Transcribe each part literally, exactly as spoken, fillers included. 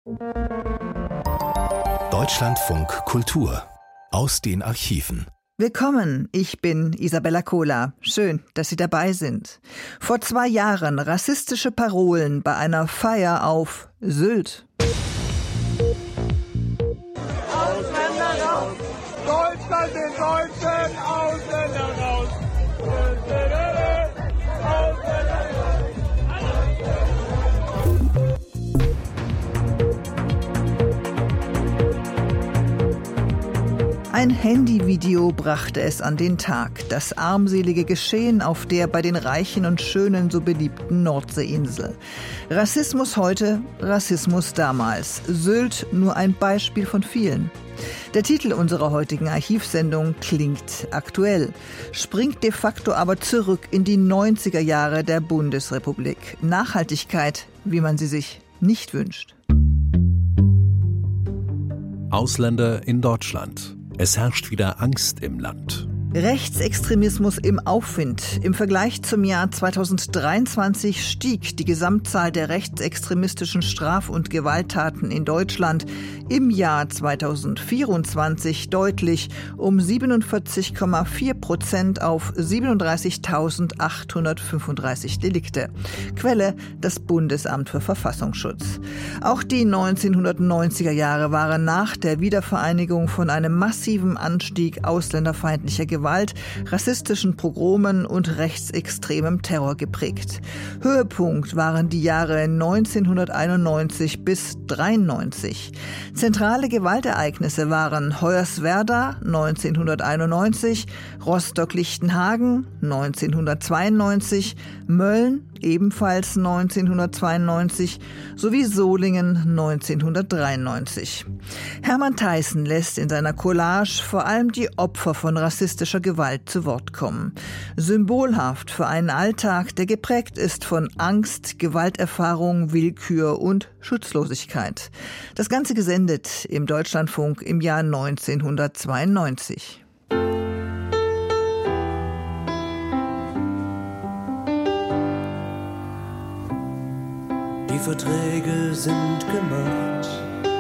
Deutschlandfunk Kultur aus den Archiven. Willkommen, ich bin Isabella Kohler. Schön, dass Sie dabei sind. Vor zwei Jahren rassistische Parolen bei einer Feier auf Sylt. Ausländer raus! Deutschland den Deutschen! Ausländer raus! Ein Handyvideo brachte es an den Tag. Das armselige Geschehen auf der bei den Reichen und Schönen so beliebten Nordseeinsel. Rassismus heute, Rassismus damals. Sylt nur ein Beispiel von vielen. Der Titel unserer heutigen Archivsendung klingt aktuell, springt de facto aber zurück in die neunziger Jahre der Bundesrepublik. Nachhaltigkeit, wie man sie sich nicht wünscht. Ausländer in Deutschland. Es herrscht wieder Angst im Land. Rechtsextremismus im Aufwind. Im Vergleich zum Jahr zweitausenddreiundzwanzig stieg die Gesamtzahl der rechtsextremistischen Straf- und Gewalttaten in Deutschland im Jahr zweitausendvierundzwanzig deutlich um siebenundvierzig Komma vier Prozent auf siebenunddreißigtausendachthundertfünfunddreißig Delikte. Quelle: das Bundesamt für Verfassungsschutz. Auch die neunzehnhundertneunziger Jahre waren nach der Wiedervereinigung von einem massiven Anstieg ausländerfeindlicher Gewalt, rassistischen Pogromen und rechtsextremem Terror geprägt. Höhepunkt waren die Jahre neunzehnhunderteinundneunzig bis dreiundneunzig. Zentrale Gewaltereignisse waren Hoyerswerda neunzehnhunderteinundneunzig, Rostock-Lichtenhagen neunzehnhundertzweiundneunzig, Mölln ebenfalls neunzehnhundertzweiundneunzig sowie Solingen neunzehnhundertdreiundneunzig. Hermann Theissen lässt in seiner Collage vor allem die Opfer von rassistischer Gewalt zu Wort kommen. Symbolhaft für einen Alltag, der geprägt ist von Angst, Gewalterfahrung, Willkür und Schutzlosigkeit. Das Ganze gesendet im Deutschlandfunk im Jahr neunzehnhundertzweiundneunzig. Die Verträge sind gemacht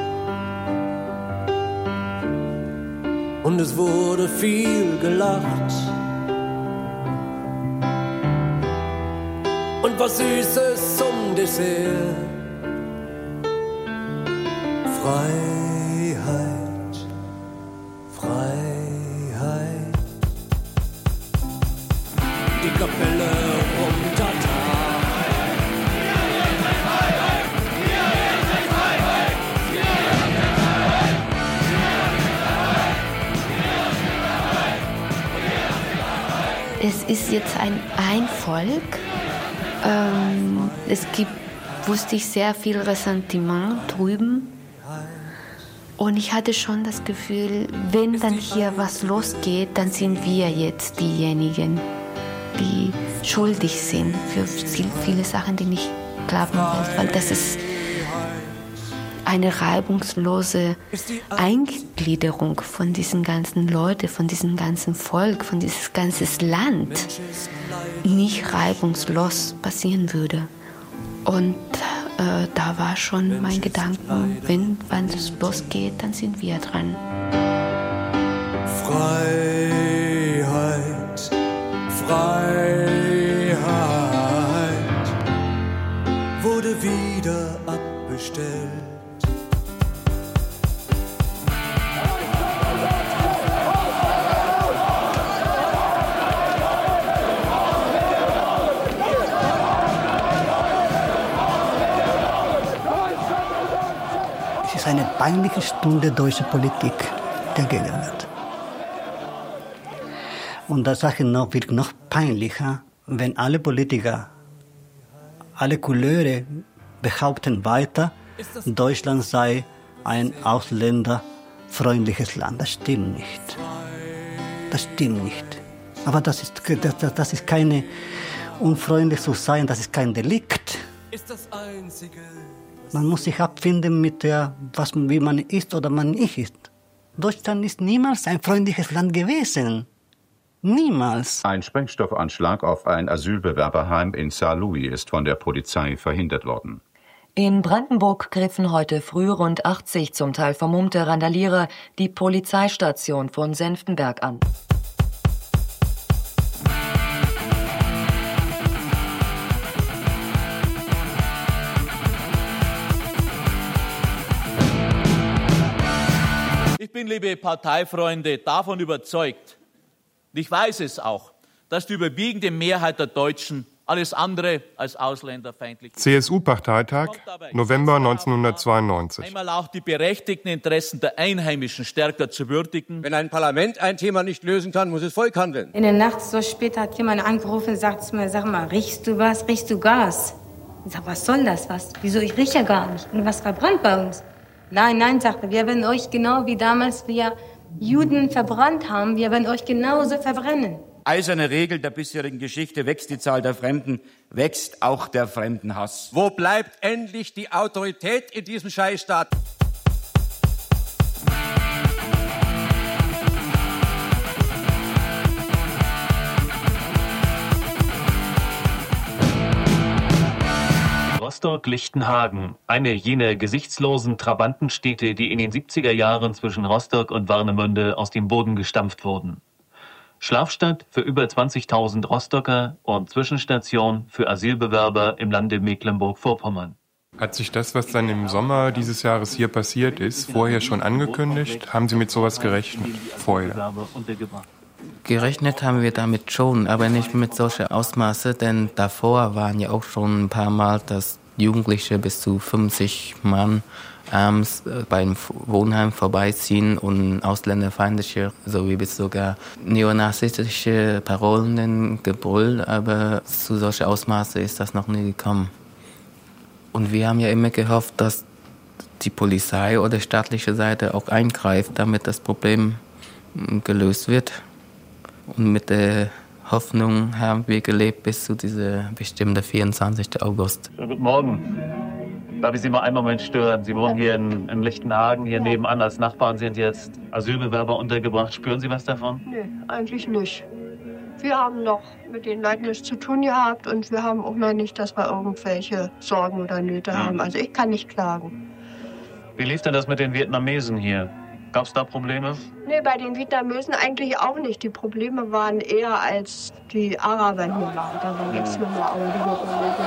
und es wurde viel gelacht und was Süßes zum Dessert. Freiheit, Freiheit, die Kapelle runter. Es ist jetzt ein, ein Volk. Ähm, es gibt, wusste ich, sehr viel Ressentiment drüben. Und ich hatte schon das Gefühl, wenn dann hier was losgeht, dann sind wir jetzt diejenigen, die schuldig sind für viel, viele Sachen, die nicht klappen. Weil das ist eine reibungslose Eingliederung von diesen ganzen Leuten, von diesem ganzen Volk, von diesem ganzen Land nicht reibungslos passieren würde. Und äh, da war schon mein Gedanke, wenn, wenn es losgeht, dann sind wir dran. Freiheit, Freiheit wurde wieder abbestellt. Es ist eine peinliche Stunde deutscher Politik der Gegenwart. Und das Sache noch, wird noch peinlicher, wenn alle Politiker, alle Couleurs behaupten weiter, Deutschland sei ein ausländerfreundliches Land. Das stimmt nicht. Das stimmt nicht. Aber das ist, das, das ist keine unfreundlich zu sein, das ist kein Delikt. Man muss sich abfinden mit der, was, wie man ist oder man nicht ist. Deutschland ist niemals ein freundliches Land gewesen. Niemals. Ein Sprengstoffanschlag auf ein Asylbewerberheim in Saarlouis ist von der Polizei verhindert worden. In Brandenburg griffen heute früh rund achtzig zum Teil vermummte Randalierer die Polizeistation von Senftenberg an. Ich bin, liebe Parteifreunde, davon überzeugt, und ich weiß es auch, dass die überwiegende Mehrheit der Deutschen alles andere als ausländerfeindlich ist. C S U-Parteitag, November neunzehnhundertzweiundneunzig. Einmal auch die berechtigten Interessen der Einheimischen stärker zu würdigen. Wenn ein Parlament ein Thema nicht lösen kann, muss es Volk handeln. In der Nacht so spät hat jemand angerufen und sagt zu mir, sag mal, riechst du was, riechst du Gas? Ich sag, was soll das, was? Wieso, ich rieche ja gar nicht. Und was verbrannt bei uns? Nein, nein, sagte er, wir werden euch genau wie damals wir Juden verbrannt haben, wir werden euch genauso verbrennen. Eiserne Regel der bisherigen Geschichte: wächst die Zahl der Fremden, wächst auch der Fremdenhass. Wo bleibt endlich die Autorität in diesem Scheißstaat? Rostock-Lichtenhagen, eine jener gesichtslosen Trabantenstädte, die in den siebziger Jahren zwischen Rostock und Warnemünde aus dem Boden gestampft wurden. Schlafstadt für über zwanzigtausend Rostocker und Zwischenstation für Asylbewerber im Lande Mecklenburg-Vorpommern. Hat sich das, was dann im Sommer dieses Jahres hier passiert ist, vorher schon angekündigt? Haben Sie mit sowas gerechnet? Vorher? Gerechnet haben wir damit schon, aber nicht mit solchen Ausmaße, denn davor waren ja auch schon ein paar Mal, dass Jugendliche bis zu fünfzig Mann abends beim Wohnheim vorbeiziehen und ausländerfeindliche, sowie bis sogar neonazistische Parolen gebrüllt, aber zu solchen Ausmaße ist das noch nie gekommen. Und wir haben ja immer gehofft, dass die Polizei oder staatliche Seite auch eingreift, damit das Problem gelöst wird. Und mit der Hoffnung haben wir gelebt bis zu diesem bestimmten vierundzwanzigsten August. Guten Morgen. Darf ich Sie mal einen Moment stören? Sie wohnen hier in, in Lichtenhagen, hier nebenan als Nachbarn sind jetzt Asylbewerber untergebracht. Spüren Sie was davon? Nee, eigentlich nicht. Wir haben noch mit den Leuten nichts zu tun gehabt und wir haben auch noch nicht, dass wir irgendwelche Sorgen oder Nöte hm. haben. Also ich kann nicht klagen. Wie lief denn das mit den Vietnamesen hier? Gab es da Probleme? Nee, bei den Vietnamesen eigentlich auch nicht. Die Probleme waren eher, als die Araber hier waren. Da war jetzt nur mal Augenblick.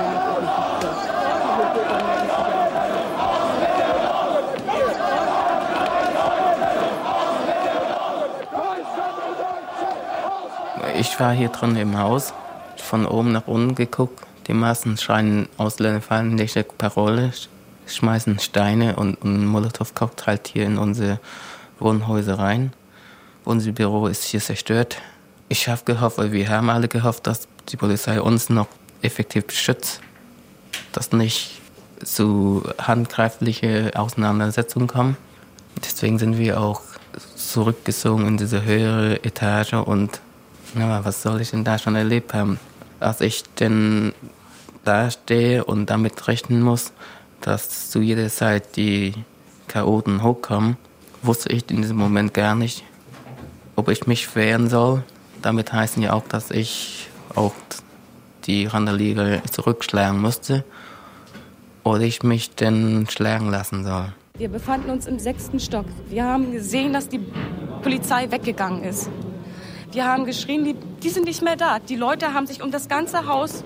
Ich war hier drin im Haus, von oben nach unten geguckt. Die meisten schreien ausländerfeindliche Parole, schmeißen Steine und, und Molotow-Cocktail hier in unsere Wohnhäuser rein. Unser Büro ist hier zerstört. Ich habe gehofft, wir haben alle gehofft, dass die Polizei uns noch effektiv schützt, dass nicht zu handgreiflichen Auseinandersetzungen kommen. Deswegen sind wir auch zurückgezogen in diese höhere Etage und na, was soll ich denn da schon erlebt haben? Als ich denn da stehe und damit rechnen muss, dass zu jeder Zeit die Chaoten hochkommen, wusste ich in diesem Moment gar nicht, ob ich mich wehren soll. Damit heißt ja auch, dass ich auch die Randalierer zurückschlagen musste oder ich mich denn schlagen lassen soll. Wir befanden uns im sechsten Stock. Wir haben gesehen, dass die Polizei weggegangen ist. Wir haben geschrien, die, die sind nicht mehr da. Die Leute haben sich um das ganze Haus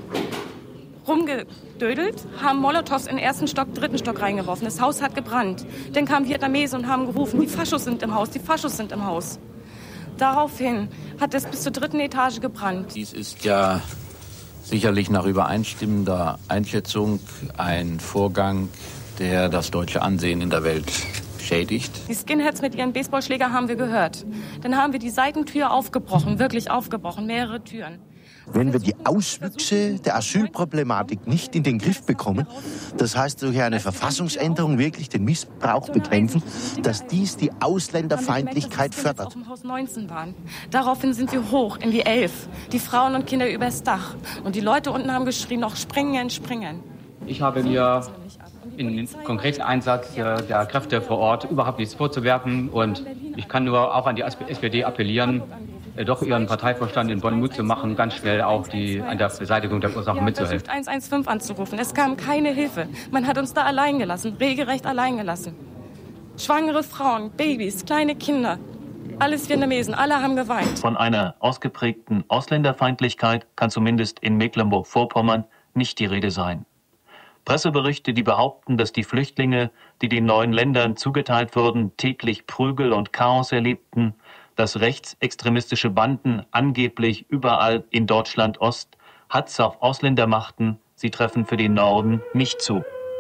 rumgedödelt, haben Molotows in den ersten Stock, dritten Stock reingeworfen. Das Haus hat gebrannt. Dann kamen Vietnamesen und haben gerufen, die Faschos sind im Haus, die Faschos sind im Haus. Daraufhin hat es bis zur dritten Etage gebrannt. Dies ist ja sicherlich nach übereinstimmender Einschätzung ein Vorgang, der das deutsche Ansehen in der Welt schädigt. Die Skinheads mit ihren Baseballschlägern haben wir gehört. Dann haben wir die Seitentür aufgebrochen, wirklich aufgebrochen, mehrere Türen. Wenn wir die Auswüchse der Asylproblematik nicht in den Griff bekommen, das heißt durch eine Verfassungsänderung wirklich den Missbrauch bekämpfen, dass dies die Ausländerfeindlichkeit fördert. Auf dem Haus neunzehn waren. Daraufhin sind wir hoch in die elf, die Frauen und Kinder übers Dach. Und die Leute unten haben geschrien, noch springen, springen. Ich habe mir in konkreten Einsatz der Kräfte vor Ort überhaupt nichts vorzuwerfen und ich kann nur auch an die S P D appellieren, äh, doch ihren Parteivorstand in Bonn Mut zu machen, ganz schnell auch die, an der Beseitigung der Ursachen mitzuhelfen. Ich habe versucht, eins eins fünf anzurufen. Es kam keine Hilfe. Man hat uns da allein gelassen, regelrecht allein gelassen. Schwangere Frauen, Babys, kleine Kinder, alles Vietnamesen, alle haben geweint. Von einer ausgeprägten Ausländerfeindlichkeit kann zumindest in Mecklenburg-Vorpommern nicht die Rede sein. Presseberichte, die behaupten, dass die Flüchtlinge, die den neuen Ländern zugeteilt wurden, täglich Prügel und Chaos erlebten, dass rechtsextremistische Banden angeblich überall in Deutschland Ost Hatz auf Ausländer machten, sie treffen für den Norden nicht zu.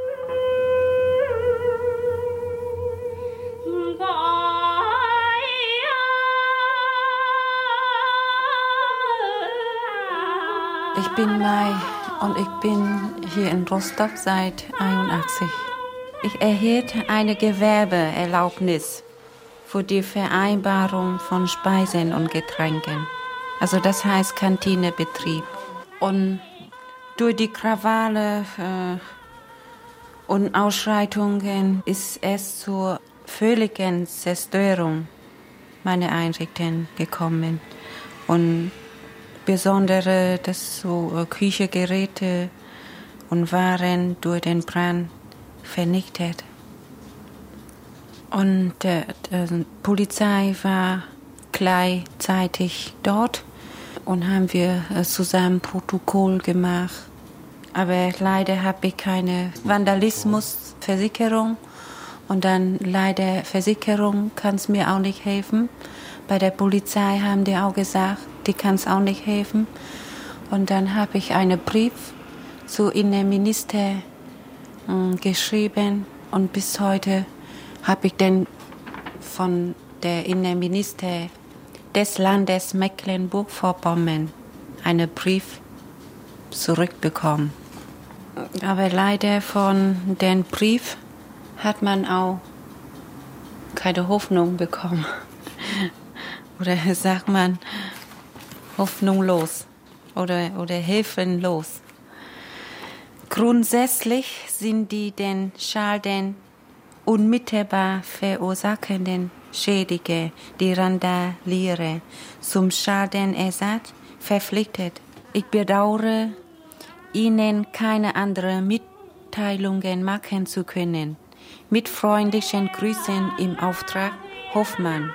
Ich bin Mai und ich bin hier in Rostock seit einundachtzig. Ich erhielt eine Gewerbeerlaubnis für die Vereinbarung von Speisen und Getränken. Also das heißt Kantinebetrieb. Und durch die Krawalle äh, und Ausschreitungen ist es zur völligen Zerstörung meiner Einrichtungen gekommen. Und besondere, dass so äh, Küchengeräte und Waren durch den Brand vernichtet. Und äh, die Polizei war gleichzeitig dort und haben wir äh, zusammen Protokoll gemacht. Aber leider habe ich keine Vandalismusversicherung und dann leider Versicherung kann es mir auch nicht helfen. Bei der Polizei haben die auch gesagt, die kann es auch nicht helfen. Und dann habe ich einen Brief zu Innenminister äh, geschrieben und bis heute habe ich dann von der Innenminister des Landes Mecklenburg-Vorpommern einen Brief zurückbekommen. Aber leider von dem Brief hat man auch keine Hoffnung bekommen. Oder sagt man hoffnungslos oder, oder hilfenlos. Grundsätzlich sind die den Schaden unmittelbar verursachenden Schädige, die Randalierer, zum Schadenersatz verpflichtet. Ich bedauere, Ihnen keine anderen Mitteilungen machen zu können. Mit freundlichen Grüßen im Auftrag Hoffmann.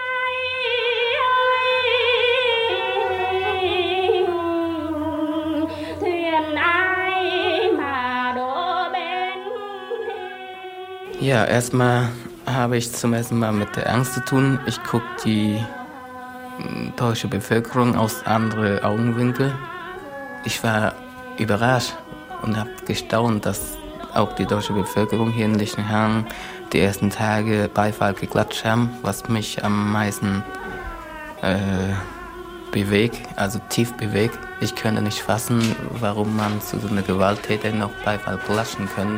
Ja, erstmal habe ich zum ersten Mal mit der Angst zu tun. Ich gucke die deutsche Bevölkerung aus anderen Augenwinkeln. Ich war überrascht und habe gestaunt, dass auch die deutsche Bevölkerung hier in Lichtenhagen die ersten Tage Beifall geklatscht haben, was mich am meisten äh, bewegt, also tief bewegt. Ich könnte nicht fassen, warum man zu so einer Gewalttäter noch Beifall klatschen könnte.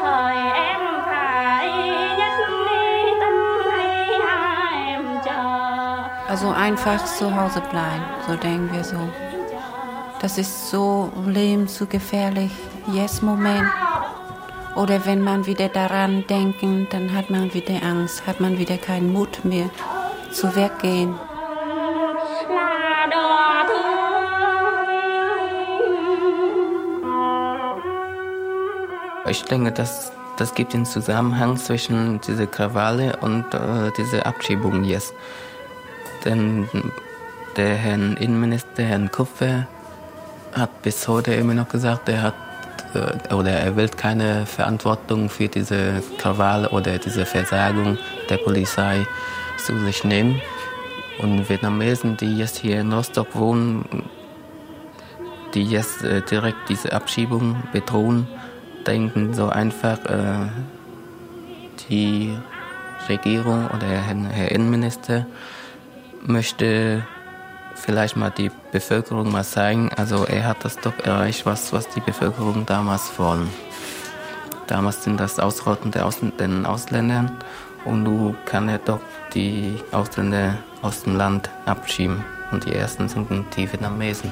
Also einfach zu Hause bleiben, so denken wir so. Das ist so Leben zu gefährlich, jetzt Moment. Oder wenn man wieder daran denkt, dann hat man wieder Angst, hat man wieder keinen Mut mehr zu weggehen. Ich denke, das, das gibt einen Zusammenhang zwischen dieser Krawalle und äh, dieser Abschiebung jetzt. Denn der Herr Innenminister, Herr Kupfer, hat bis heute immer noch gesagt, er hat äh, oder er will keine Verantwortung für diese Krawalle oder diese Versagung der Polizei zu sich nehmen. Und Vietnamesen, die jetzt hier in Rostock wohnen, die jetzt äh, direkt diese Abschiebung bedrohen, denken so einfach, äh, die Regierung oder Herr, Herr Innenminister möchte vielleicht mal die Bevölkerung mal zeigen, also er hat das doch erreicht, was, was die Bevölkerung damals wollen. Damals sind das Ausrotten der Ausl- den Ausländern und nun kann er doch die Ausländer aus dem Land abschieben. Und die ersten sind die Vietnamesen.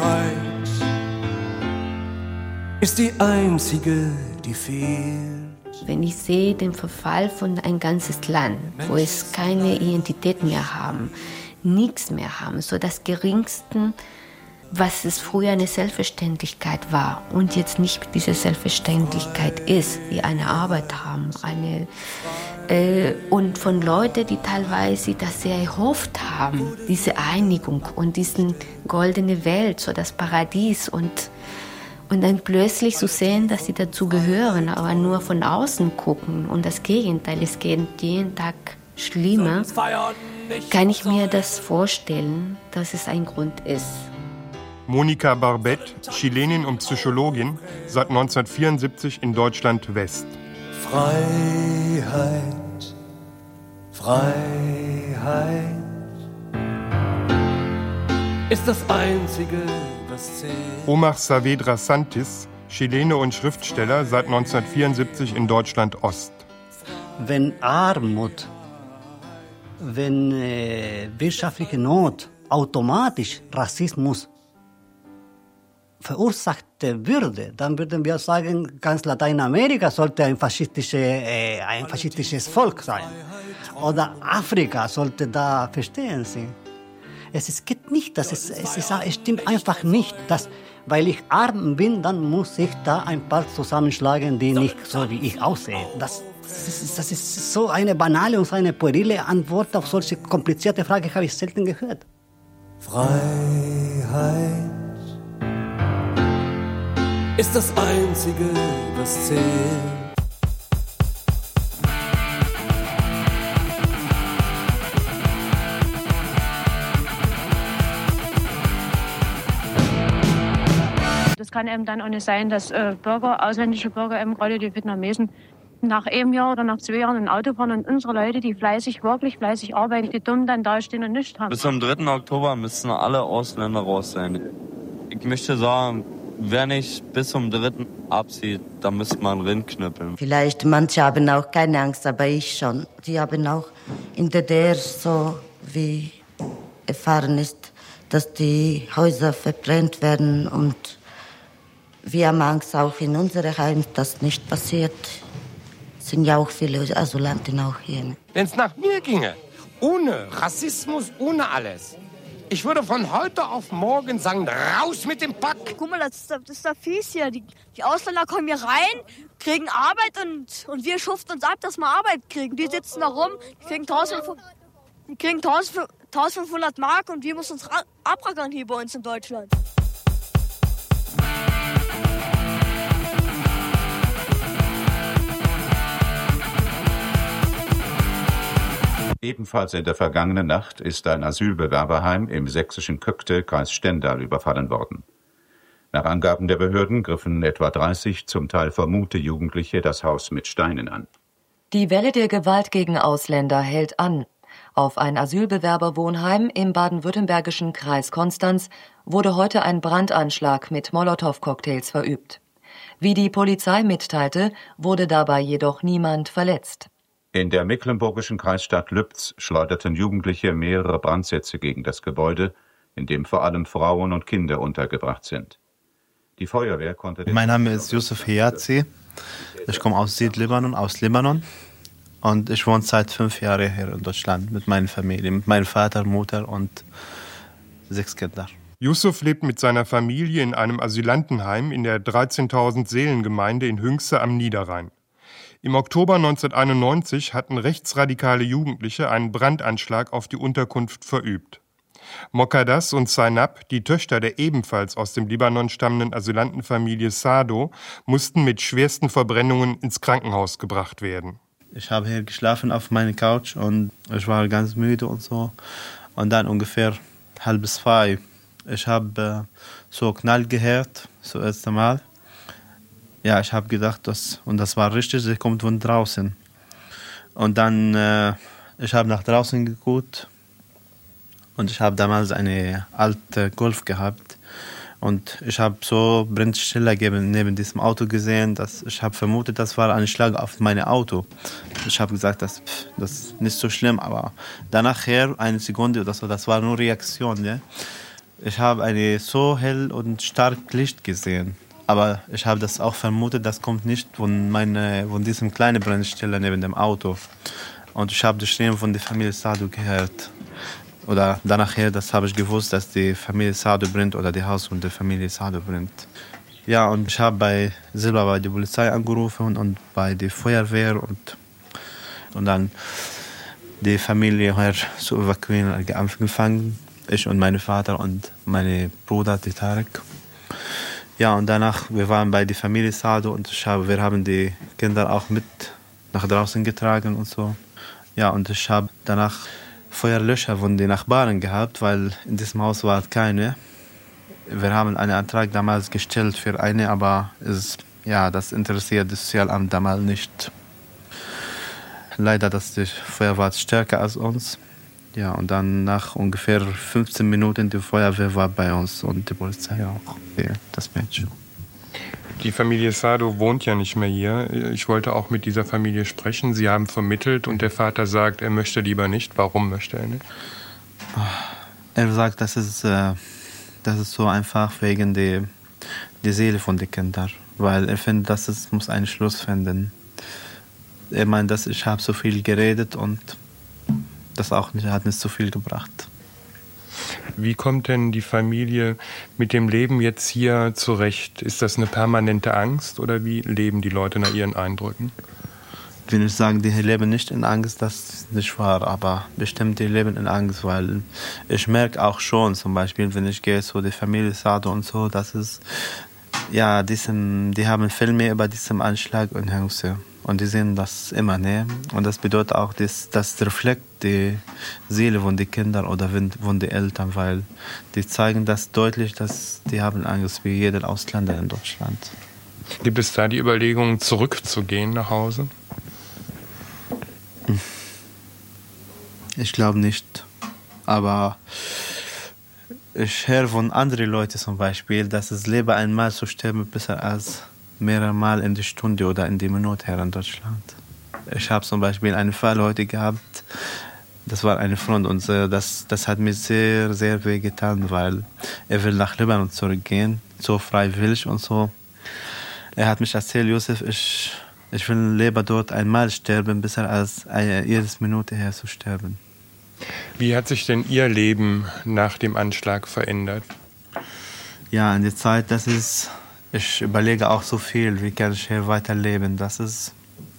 Ist die einzige, die fehlt. Wenn ich sehe den Verfall von ein ganzes Land, wo es keine Identität mehr haben, nichts mehr haben, so das Geringste, was es früher eine Selbstverständlichkeit war und jetzt nicht diese Selbstverständlichkeit ist, wie eine Arbeit haben, eine äh, und von Leuten, die teilweise das sehr erhofft haben, diese Einigung und diesen goldene Welt, so das Paradies und und dann plötzlich zu sehen, dass sie dazu gehören, aber nur von außen gucken und das Gegenteil, es geht jeden Tag schlimmer, kann ich mir das vorstellen, dass es ein Grund ist. Monika Barbet, Chilenin und Psychologin, seit neunzehnhundertvierundsiebzig in Deutschland West. Freiheit, Freiheit ist das Einzige, was zählt. Omar Saavedra Santis, Chilene und Schriftsteller, seit neunzehnhundertvierundsiebzig in Deutschland Ost. Wenn Armut, wenn äh, wirtschaftliche Not automatisch Rassismus verursachte würde, dann würden wir sagen, ganz Lateinamerika sollte ein, faschistische, äh, ein faschistisches Volk sein. Oder Afrika sollte da, verstehen Sie. Es ist, geht nicht, das ist, es, ist, es stimmt einfach nicht, dass, weil ich arm bin, dann muss ich da ein paar zusammenschlagen, die nicht so wie ich aussehe. Das, das, ist, das ist so eine banale und so eine puerile Antwort auf solche komplizierte Fragen, habe ich selten gehört. Freiheit ist das Einzige, was zählt. Das kann eben dann auch nicht sein, dass äh, Bürger, ausländische Bürger, eben gerade die Vietnamesen, nach einem Jahr oder nach zwei Jahren ein Auto fahren und unsere Leute, die fleißig, wirklich fleißig arbeiten, die dumm dann dastehen und nichts haben. Bis zum dritten Oktober müssen alle Ausländer raus sein. Ich möchte sagen, wer nicht bis zum dritten abzieht, dann müsste man rinknüppeln. Vielleicht manche haben auch keine Angst, aber ich schon. Die haben auch in der D D R so wie erfahren ist, dass die Häuser verbrannt werden und wir haben Angst auch in unserem Heim, dass nicht passiert. Es sind ja auch viele Asylanten auch hier. Wenn es nach mir ginge, ohne Rassismus, ohne alles, ich würde von heute auf morgen sagen, raus mit dem Pack. Guck mal, das ist, das ist doch fies hier. Die, die Ausländer kommen hier rein, kriegen Arbeit und, und wir schuften uns ab, dass wir Arbeit kriegen. Die sitzen da rum, die kriegen eintausendfünfhundert Mark und wir müssen uns abrackern hier bei uns in Deutschland. Ebenfalls in der vergangenen Nacht ist ein Asylbewerberheim im sächsischen Köckte, Kreis Stendal, überfallen worden. Nach Angaben der Behörden griffen etwa dreißig zum Teil vermummte Jugendliche das Haus mit Steinen an. Die Welle der Gewalt gegen Ausländer hält an. Auf ein Asylbewerberwohnheim im baden-württembergischen Kreis Konstanz wurde heute ein Brandanschlag mit Molotow-Cocktails verübt. Wie die Polizei mitteilte, wurde dabei jedoch niemand verletzt. In der mecklenburgischen Kreisstadt Lübz schleuderten Jugendliche mehrere Brandsätze gegen das Gebäude, in dem vor allem Frauen und Kinder untergebracht sind. Die Feuerwehr konnte... Mein Name ist Yusuf Hiyazi. Ich komme aus Südlibanon, aus Libanon. Und ich wohne seit fünf Jahren hier in Deutschland mit meiner Familie, mit meinem Vater, Mutter und sechs Kindern. Yusuf lebt mit seiner Familie in einem Asylantenheim in der dreizehntausend Seelengemeinde in Hünxe am Niederrhein. Im Oktober neunzehnhunderteinundneunzig hatten rechtsradikale Jugendliche einen Brandanschlag auf die Unterkunft verübt. Mokadas und Zainab, die Töchter der ebenfalls aus dem Libanon stammenden Asylantenfamilie Sado, mussten mit schwersten Verbrennungen ins Krankenhaus gebracht werden. Ich habe hier geschlafen auf meiner Couch und ich war ganz müde und so. Und dann ungefähr halb zwei, ich habe äh, so Knall gehört, so erst einmal. Ja, ich habe gedacht, das, und das war richtig, sie kommt von draußen. Und dann, äh, ich habe nach draußen geguckt und ich habe damals eine alte Golf gehabt. Und ich habe so Brandstelle neben diesem Auto gesehen, dass ich habe vermutet, das war ein Schlag auf mein Auto. Ich habe gesagt, das, pff, das ist nicht so schlimm, aber danach her, eine Sekunde oder so, das war nur Reaktion. Ja? Ich habe eine so hell und stark Licht gesehen. Aber ich habe das auch vermutet, das kommt nicht von, meine, von diesem kleinen Brennstelle neben dem Auto. Und ich habe die Stimmen von der Familie Sadu gehört. Oder danach her, das habe ich gewusst, dass die Familie Sadu brennt oder das Haus von der Familie Sadu brennt. Ja, und ich habe bei selber bei der Polizei angerufen und bei der Feuerwehr und, und dann die Familie her zu evakuieren angefangen. Ich und mein Vater und mein Bruder, die Tarek. Ja, und danach, wir waren bei der Familie Sadu und ich habe, wir haben die Kinder auch mit nach draußen getragen und so. Ja, und ich habe danach Feuerlöscher von den Nachbarn gehabt, weil in diesem Haus war keine. Wir haben einen Antrag damals gestellt für eine, aber es, ja, das interessiert das Sozialamt damals nicht. Leider, dass die Feuer war stärker als uns. Ja, und dann nach ungefähr fünfzehn Minuten die Feuerwehr war bei uns und die Polizei auch, das Mädchen. Die Familie Sadu wohnt ja nicht mehr hier. Ich wollte auch mit dieser Familie sprechen. Sie haben vermittelt und der Vater sagt, er möchte lieber nicht. Warum möchte er nicht? Er sagt, das ist, äh, das ist so einfach wegen der die Seele von den Kindern. Weil er findet, dass es muss einen Schluss finden. Er meint, dass ich habe so viel geredet und das auch nicht, hat nicht so viel gebracht. Wie kommt denn die Familie mit dem Leben jetzt hier zurecht? Ist das eine permanente Angst oder wie leben die Leute nach ihren Eindrücken? Ich will nicht sagen, die leben nicht in Angst, das ist nicht wahr, aber bestimmt die leben in Angst, weil ich merke auch schon, zum Beispiel, wenn ich gehe zu der Familie Sadu und so, dass es, ja, diesen, die haben Filme über diesen Anschlag in Hengste. Und die sehen das immer, ne? Und das bedeutet auch, dass das reflektiert die Seele von den Kindern oder von den Eltern, weil die zeigen das deutlich, dass die haben Angst wie jeder Ausländer in Deutschland. Gibt es da die Überlegung, zurückzugehen nach Hause? Ich glaube nicht. Aber ich höre von anderen Leuten zum Beispiel, dass es lieber einmal zu sterben besser als mehrere Mal in die Stunde oder in die Minute hier in Deutschland. Ich habe zum Beispiel einen Fall heute gehabt, das war eine Freund und das, das hat mir sehr, sehr weh getan, weil er will nach Libanon zurückgehen, so freiwillig und so. Er hat mich erzählt, Josef, ich, ich will lieber dort einmal sterben, besser als eine, jede Minute her zu sterben. Wie hat sich denn Ihr Leben nach dem Anschlag verändert? Ja, in der Zeit, das ist, ich überlege auch so viel, wie kann ich hier weiterleben. Das ist,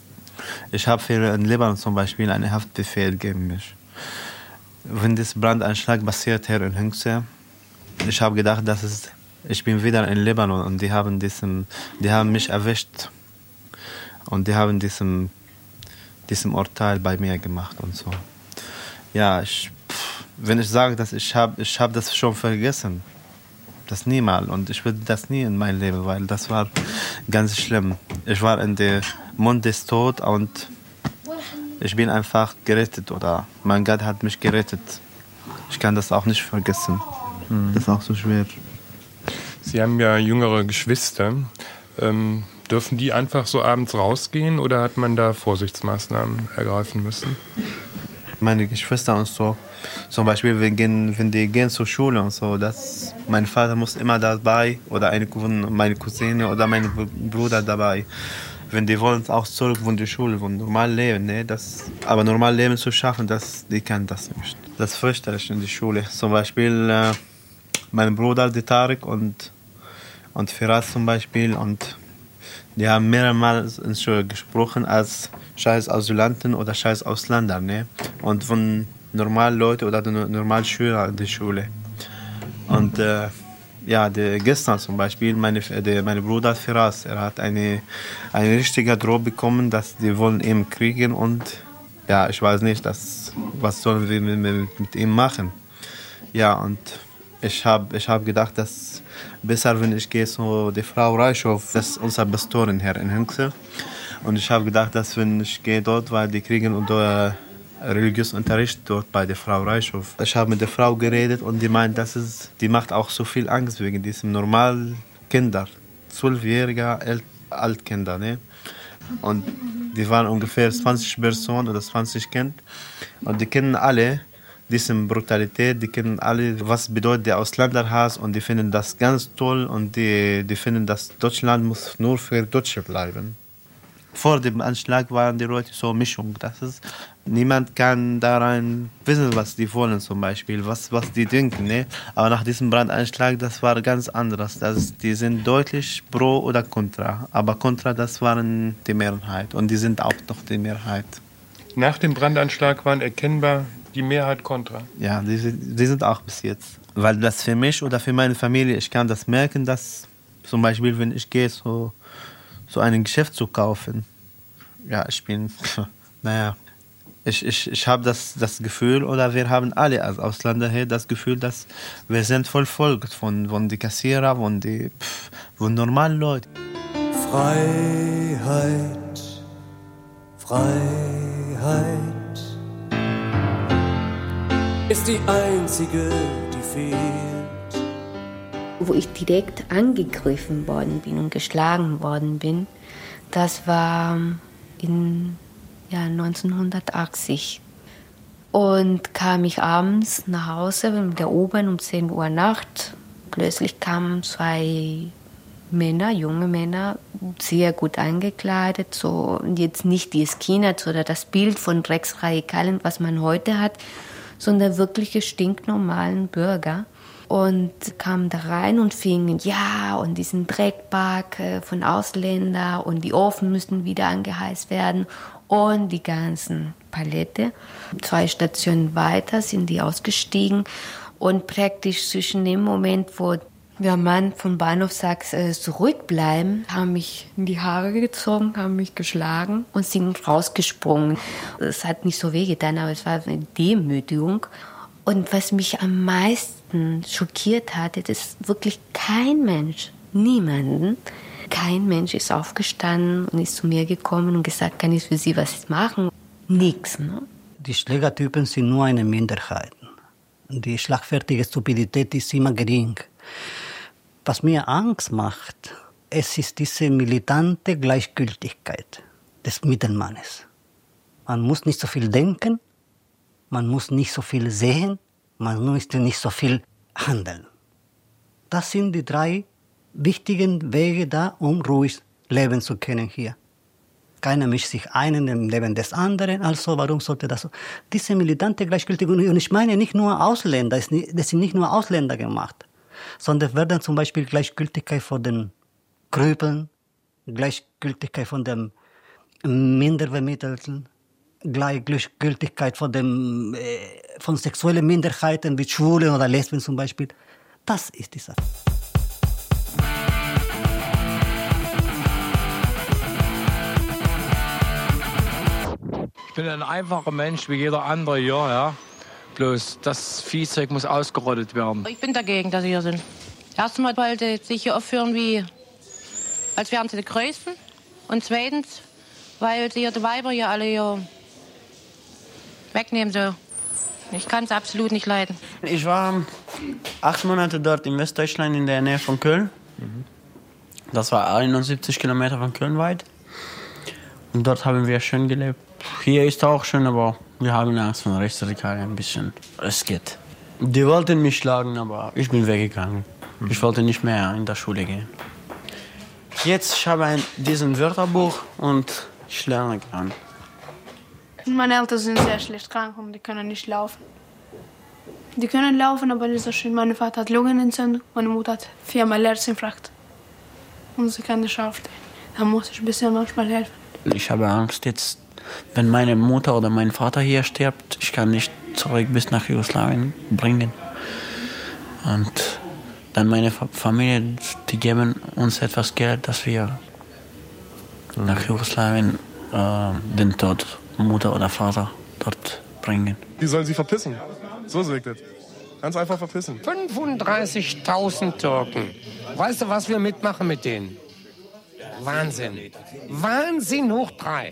ich habe für in Libanon zum Beispiel einen Haftbefehl gegen mich. Wenn das Brandanschlag passiert hier in Hengste, ich habe gedacht, dass es, ich bin wieder in Libanon und die haben diesen, die haben mich erwischt und die haben diesen, diesen Urteil bei mir gemacht und so. Ja, ich, wenn ich sage, dass ich habe, ich habe das schon vergessen. Das niemals. Und ich will das nie in meinem Leben, weil das war ganz schlimm. Ich war in der Mund des Todes und ich bin einfach gerettet oder mein Gott hat mich gerettet. Ich kann das auch nicht vergessen. Mhm. Das ist auch so schwer. Sie haben ja jüngere Geschwister. Ähm, dürfen die einfach so abends rausgehen oder hat man da Vorsichtsmaßnahmen ergreifen müssen? Meine Geschwister und so. Zum Beispiel, wenn, gehen, wenn die gehen zur Schule und so, das, mein Vater muss immer dabei oder eine, meine Cousine oder mein Bruder dabei. Wenn die wollen auch zurück von der Schule, von normal leben, ne? Das, aber normal leben zu schaffen, das, die können das nicht. Das fürchte ich in der Schule. Zum Beispiel äh, mein Bruder, die Tarek und, und Firas zum Beispiel. Und die haben mehrmals in der Schule gesprochen als scheiß Asylanten oder scheiß Ausländer. Ne? Und von normalen Leuten oder normalen Schülern in der Schule. Und äh, ja, die, gestern zum Beispiel, meine, der, mein Bruder Firas, er hat eine, eine richtige Drohung bekommen, dass die wollen ihn kriegen und ja, ich weiß nicht, dass, was sollen wir mit, mit ihm machen. Ja, und ich habe ich hab gedacht, dass besser, wenn ich gehe zu der Frau Reichow, das ist unsere Pastorin hier in Hengste. Und ich habe gedacht, dass wenn ich gehe dort, weil die kriegen unter religiösen Unterricht dort bei der Frau Reichow. Ich habe mit der Frau geredet und die meint, dass es, die macht auch so viel Angst wegen diesem normalen Kinder, zwölfjähriger Altkinder, ne? Und die waren ungefähr zwanzig Personen oder zwanzig Kinder und die kennen alle diese Brutalität, die kennen alle, was bedeutet der Ausländerhass und die finden das ganz toll und die, die finden, dass Deutschland muss nur für Deutsche bleiben. Vor dem Anschlag waren die Leute so Mischung. Das ist, niemand kann daran wissen, was die wollen zum Beispiel, was, was die denken. Ne? Aber nach diesem Brandanschlag, das war ganz anders. Das, die sind deutlich pro oder contra. Aber contra, das waren die Mehrheit und die sind auch noch die Mehrheit. Nach dem Brandanschlag waren erkennbar die Mehrheit kontra. Ja, die, die sind auch bis jetzt. Weil das für mich oder für meine Familie, ich kann das merken, dass zum Beispiel, wenn ich gehe, so, so ein Geschäft zu kaufen, ja, ich bin, naja, ich, ich, ich habe das, das Gefühl, oder wir haben alle als Ausländer hier das Gefühl, dass wir sind voll verfolgt von, von den Kassierern, von den von normalen Leuten. Freiheit, Freiheit ist die einzige, die fehlt. Wo ich direkt angegriffen worden bin und geschlagen worden bin, das war in ja, neunzehnhundertachtzig. Und kam ich abends nach Hause mit der U-Bahn um zehn Uhr Nacht. Plötzlich kamen zwei Männer, junge Männer, sehr gut angekleidet, so jetzt nicht die Skinheads oder das Bild von Rechtsradikalen, was man heute hat, sondern wirkliche stinknormalen Bürger. Und kamen da rein und fingen, ja, und diesen Dreckpark von Ausländern und die Ofen müssten wieder angeheizt werden und die ganzen Palette. Zwei Stationen weiter sind die ausgestiegen und praktisch zwischen dem Moment, wo der Mann vom Bahnhof sagt, äh, zurückbleiben, haben mich in die Haare gezogen, haben mich geschlagen und sind rausgesprungen. Es hat nicht so wehgetan, aber es war eine Demütigung. Und was mich am meisten schockiert hatte, dass wirklich kein Mensch, niemanden, kein Mensch ist aufgestanden und ist zu mir gekommen und gesagt, kann ich für Sie was machen? Nix, ne? Die Schlägertypen sind nur eine Minderheit. Die schlagfertige Stupidität ist immer gering. Was mir Angst macht, es ist diese militante Gleichgültigkeit des Mittelmannes. Man muss nicht so viel denken, man muss nicht so viel sehen, man muss nicht so viel handeln. Das sind die drei wichtigen Wege da, um ruhig leben zu können hier. Keiner mischt sich ein in dem Leben des anderen, also warum sollte das so? Diese militante Gleichgültigkeit, und ich meine nicht nur Ausländer, das sind nicht nur Ausländer gemacht, sondern werden zum Beispiel Gleichgültigkeit von den Krüppeln, Gleichgültigkeit von den Minderbemittelten, Gleichgültigkeit von, dem, äh, von sexuellen Minderheiten wie Schwulen oder Lesben zum Beispiel. Das ist die Sache. Ich bin ein einfacher Mensch wie jeder andere hier, ja. Bloß das Viehzeug muss ausgerottet werden. Ich bin dagegen, dass sie hier sind. Erstmal, weil sie sich hier aufführen, wie, als wären sie die Größten. Und zweitens, weil sie hier die Weiber hier alle hier wegnehmen. So. Ich kann es absolut nicht leiden. Ich war acht Monate dort in Westdeutschland in der Nähe von Köln. Das war einundsiebzig Kilometer von Köln weit. Und dort haben wir schön gelebt. Hier ist auch schön, aber wir haben Angst von Rechtsradikalen ein bisschen. Es geht. Die wollten mich schlagen, aber ich bin weggegangen. Ich wollte nicht mehr in der Schule gehen. Jetzt ich habe ich diesen Wörterbuch und ich lerne gern. Meine Eltern sind sehr schlecht krank und die können nicht laufen. Die können laufen, aber nicht so schön. Mein Vater hat Lungenentzündung, meine Mutter hat viermal Herzinfarkt. Und sie kann nicht aufstehen. Da muss ich ein bisschen manchmal helfen. Ich habe Angst jetzt, wenn meine Mutter oder mein Vater hier stirbt, ich kann nicht zurück bis nach Jugoslawien bringen. Und dann meine Familie, die geben uns etwas Geld, dass wir nach Jugoslawien äh, den Tod Mutter oder Vater dort bringen. Die sollen sie verpissen. So sagt das. Ganz einfach verpissen. fünfunddreißigtausend Türken. Weißt du, was wir mitmachen mit denen? Wahnsinn. Wahnsinn hoch drei.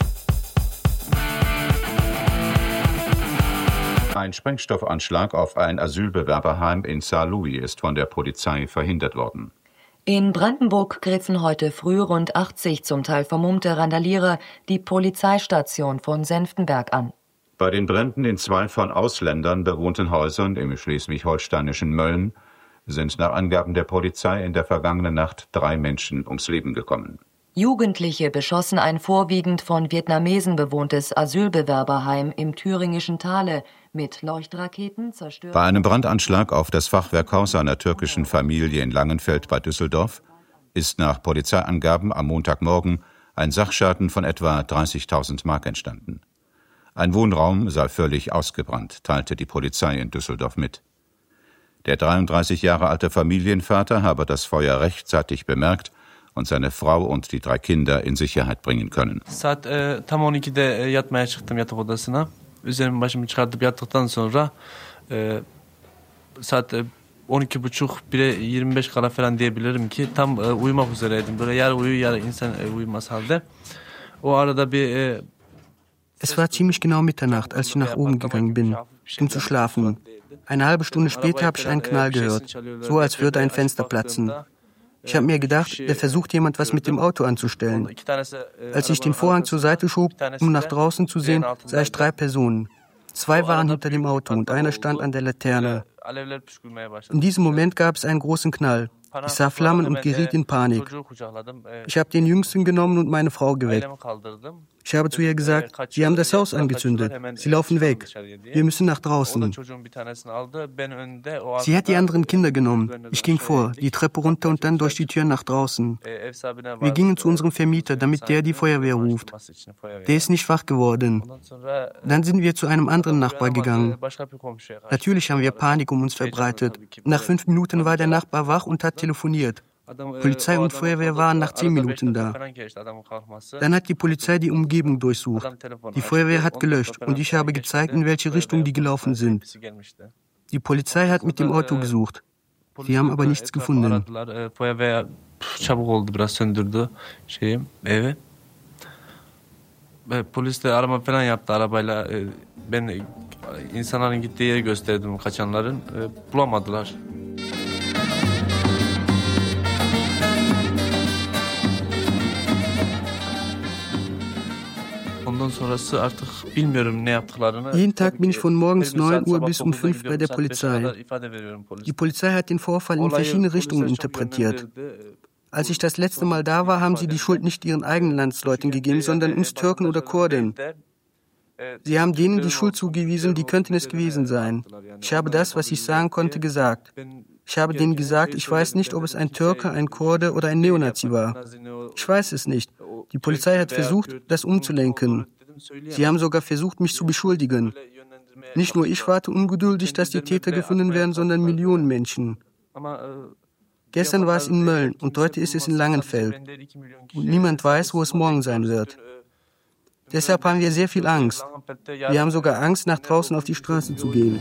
Ein Sprengstoffanschlag auf ein Asylbewerberheim in Saarlouis ist von der Polizei verhindert worden. In Brandenburg griffen heute früh rund achtzig zum Teil vermummte Randalierer die Polizeistation von Senftenberg an. Bei den Bränden in zwei von Ausländern bewohnten Häusern im schleswig-holsteinischen Mölln sind nach Angaben der Polizei in der vergangenen Nacht drei Menschen ums Leben gekommen. Jugendliche beschossen ein vorwiegend von Vietnamesen bewohntes Asylbewerberheim im thüringischen Thale mit Leuchtraketen zerstört. Bei einem Brandanschlag auf das Fachwerkhaus einer türkischen Familie in Langenfeld bei Düsseldorf ist nach Polizeiangaben am Montagmorgen ein Sachschaden von etwa dreißigtausend Mark entstanden. Ein Wohnraum sei völlig ausgebrannt, teilte die Polizei in Düsseldorf mit. Der dreiunddreißig Jahre alte Familienvater habe das Feuer rechtzeitig bemerkt und seine Frau und die drei Kinder in Sicherheit bringen können. Saat e, tam on ikide e, yatmaya çıktım yatak odasına. Üzerimi başımı çıkartıp yattıktan sonra e, saat e, on iki buçuk bire yirmi beş kala falan diyebilirim ki tam e, uyumak üzereydim. Böyle yarı uyu yarı insan e, uyumaz halde. O arada bir e, Es war ziemlich genau Mitternacht, als ich nach oben gegangen bin, um zu schlafen. Eine halbe Stunde später habe ich einen Knall gehört, so als würde ein Fenster platzen. Ich habe mir gedacht, da versucht jemand was mit dem Auto anzustellen. Als ich den Vorhang zur Seite schob, um nach draußen zu sehen, sah ich drei Personen. Zwei waren hinter dem Auto und einer stand an der Laterne. In diesem Moment gab es einen großen Knall. Ich sah Flammen und geriet in Panik. Ich habe den Jüngsten genommen und meine Frau geweckt. Ich habe zu ihr gesagt, sie haben das Haus angezündet. Sie laufen weg. Wir müssen nach draußen. Sie hat die anderen Kinder genommen. Ich ging vor, die Treppe runter und dann durch die Tür nach draußen. Wir gingen zu unserem Vermieter, damit der die Feuerwehr ruft. Der ist nicht wach geworden. Dann sind wir zu einem anderen Nachbar gegangen. Natürlich haben wir Panik um uns verbreitet. Nach fünf Minuten war der Nachbar wach und hat telefoniert. Polizei und Feuerwehr waren nach zehn Minuten da. Dann hat die Polizei die Umgebung durchsucht. Die Feuerwehr hat gelöscht und ich habe gezeigt, in welche Richtung die gelaufen sind. Die Polizei hat mit dem Auto gesucht. Sie haben aber nichts gefunden. Feuerwehr çabuk oldu, biraz söndürdü şeyi, evi. Polis de arama falan yaptı arabayla. Ben insanların gittiği yeri gösterdim, kaçanların. Bulamadılar. Jeden Tag bin ich von morgens neun Uhr bis um fünf bei der Polizei. Die Polizei hat den Vorfall in verschiedene Richtungen interpretiert. Als ich das letzte Mal da war, haben sie die Schuld nicht ihren eigenen Landsleuten gegeben, sondern uns Türken oder Kurden. Sie haben denen die Schuld zugewiesen, die könnten es gewesen sein. Ich habe das, was ich sagen konnte, gesagt. Ich habe denen gesagt, ich weiß nicht, ob es ein Türke, ein Kurde oder ein Neonazi war. Ich weiß es nicht. Die Polizei hat versucht, das umzulenken. Sie haben sogar versucht, mich zu beschuldigen. Nicht nur ich warte ungeduldig, dass die Täter gefunden werden, sondern Millionen Menschen. Gestern war es in Mölln und heute ist es in Langenfeld. Und niemand weiß, wo es morgen sein wird. Deshalb haben wir sehr viel Angst. Wir haben sogar Angst, nach draußen auf die Straße zu gehen.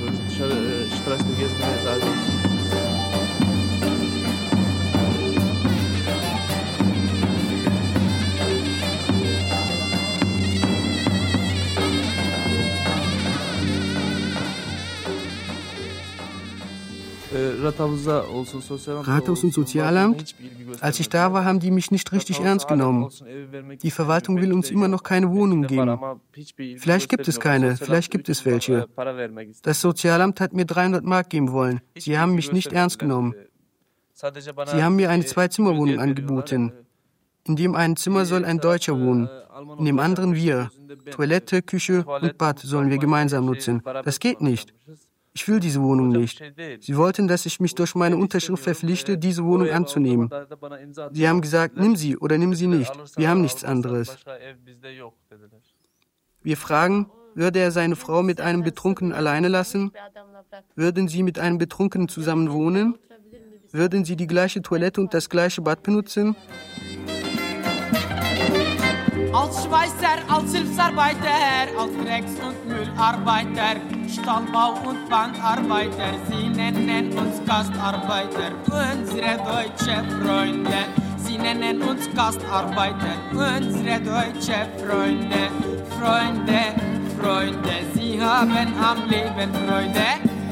Rathaus und Sozialamt? Als ich da war, haben die mich nicht richtig ernst genommen. Die Verwaltung will uns immer noch keine Wohnung geben. Vielleicht gibt es keine, vielleicht gibt es welche. Das Sozialamt hat mir dreihundert Mark geben wollen. Sie haben mich nicht ernst genommen. Sie haben mir eine Zwei-Zimmer-Wohnung angeboten. In dem einen Zimmer soll ein Deutscher wohnen, in dem anderen wir. Toilette, Küche und Bad sollen wir gemeinsam nutzen. Das geht nicht. Ich will diese Wohnung nicht. Sie wollten, dass ich mich durch meine Unterschrift verpflichte, diese Wohnung anzunehmen. Sie haben gesagt, nimm sie oder nimm sie nicht. Wir haben nichts anderes. Wir fragen, würde er seine Frau mit einem Betrunkenen alleine lassen? Würden sie mit einem Betrunkenen zusammen wohnen? Würden sie die gleiche Toilette und das gleiche Bad benutzen? Als Schweißer, als Hilfsarbeiter, als Drecks- und Müllarbeiter, Stallbau- und Bandarbeiter, sie nennen uns Gastarbeiter, unsere deutsche Freunde. Sie nennen uns Gastarbeiter, unsere deutsche Freunde. Freunde, Freunde, sie haben am Leben Freude.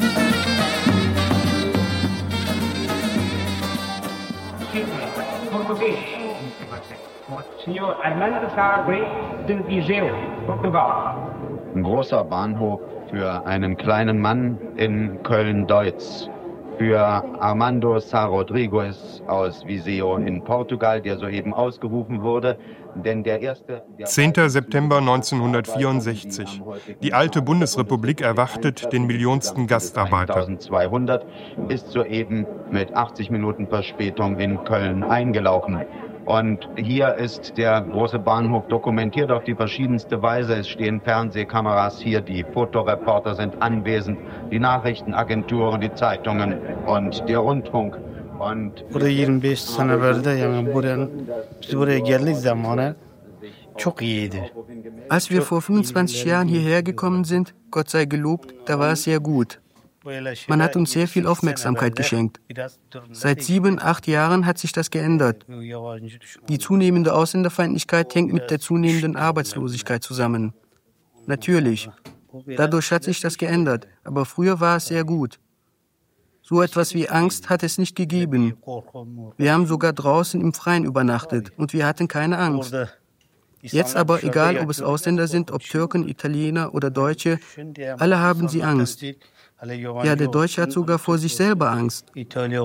Português. Senhor Armando Sá Abreu de Viseu, Portugal. Ein großer Bahnhof für einen kleinen Mann in Köln-Deutz. Für Armando Sá Rodrigues aus Viseu in Portugal, der soeben ausgerufen wurde. Denn der erste, der zehnter September neunzehnhundertvierundsechzig. Die alte Bundesrepublik erwartet den millionsten Gastarbeiter. zweitausendzweihundert ist soeben mit achtzig Minuten Verspätung in Köln eingelaufen. Und hier ist der große Bahnhof dokumentiert auf die verschiedenste Weise. Es stehen Fernsehkameras hier, die Fotoreporter sind anwesend, die Nachrichtenagenturen, die Zeitungen und der Rundfunk. Und Burada yirmi beş sene evvel yani buraya biz buraya geldiği zaman çok iyiydi. Als wir vor fünfundzwanzig Jahren hierher gekommen sind, Gott sei gelobt, da war es sehr gut. Man hat uns sehr viel Aufmerksamkeit geschenkt. Seit sieben, acht Jahren hat sich das geändert. Die zunehmende Ausländerfeindlichkeit hängt mit der zunehmenden Arbeitslosigkeit zusammen. Natürlich, dadurch hat sich das geändert, aber früher war es sehr gut. So etwas wie Angst hat es nicht gegeben. Wir haben sogar draußen im Freien übernachtet und wir hatten keine Angst. Jetzt aber, egal ob es Ausländer sind, ob Türken, Italiener oder Deutsche, alle haben sie Angst. Ja, der Deutsche hat sogar vor sich selber Angst. sehr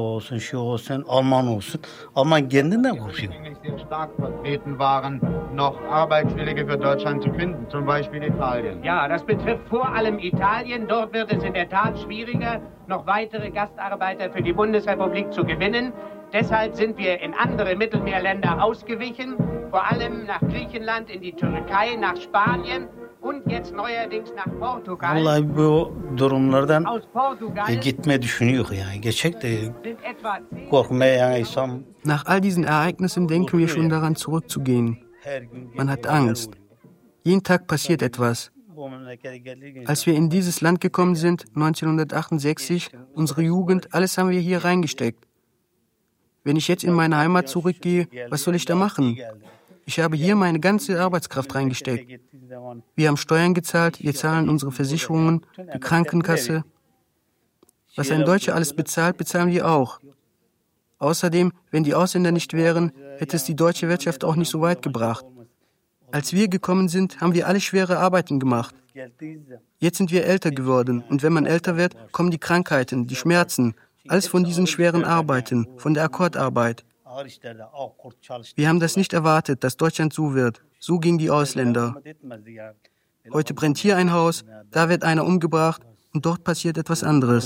stark vertreten waren, noch Arbeitswillige für Deutschland zu finden, zum Beispiel Italien. Ja, das betrifft vor allem Italien. Dort wird es in der Tat schwieriger, noch weitere Gastarbeiter für die Bundesrepublik zu gewinnen. Deshalb sind wir in andere Mittelmeerländer ausgewichen, vor allem nach Griechenland, in die Türkei, nach Spanien und jetzt neuerdings nach Portugal. Vallahi bu durumlardan gitmeyi düşünüyor yani. Gerçekten korkmaya yani insan. Nach all diesen Ereignissen denken wir schon daran, zurückzugehen. Man hat Angst. Jeden Tag passiert etwas. Als wir in dieses Land gekommen sind, neunzehnhundertachtundsechzig, unsere Jugend, alles haben wir hier reingesteckt. Wenn ich jetzt in meine Heimat zurückgehe, was soll ich da machen? Ich habe hier meine ganze Arbeitskraft reingesteckt. Wir haben Steuern gezahlt, wir zahlen unsere Versicherungen, die Krankenkasse. Was ein Deutscher alles bezahlt, bezahlen wir auch. Außerdem, wenn die Ausländer nicht wären, hätte es die deutsche Wirtschaft auch nicht so weit gebracht. Als wir gekommen sind, haben wir alle schwere Arbeiten gemacht. Jetzt sind wir älter geworden und wenn man älter wird, kommen die Krankheiten, die Schmerzen, alles von diesen schweren Arbeiten, von der Akkordarbeit. Wir haben das nicht erwartet, dass Deutschland so wird. So gingen die Ausländer. Heute brennt hier ein Haus, da wird einer umgebracht und dort passiert etwas anderes.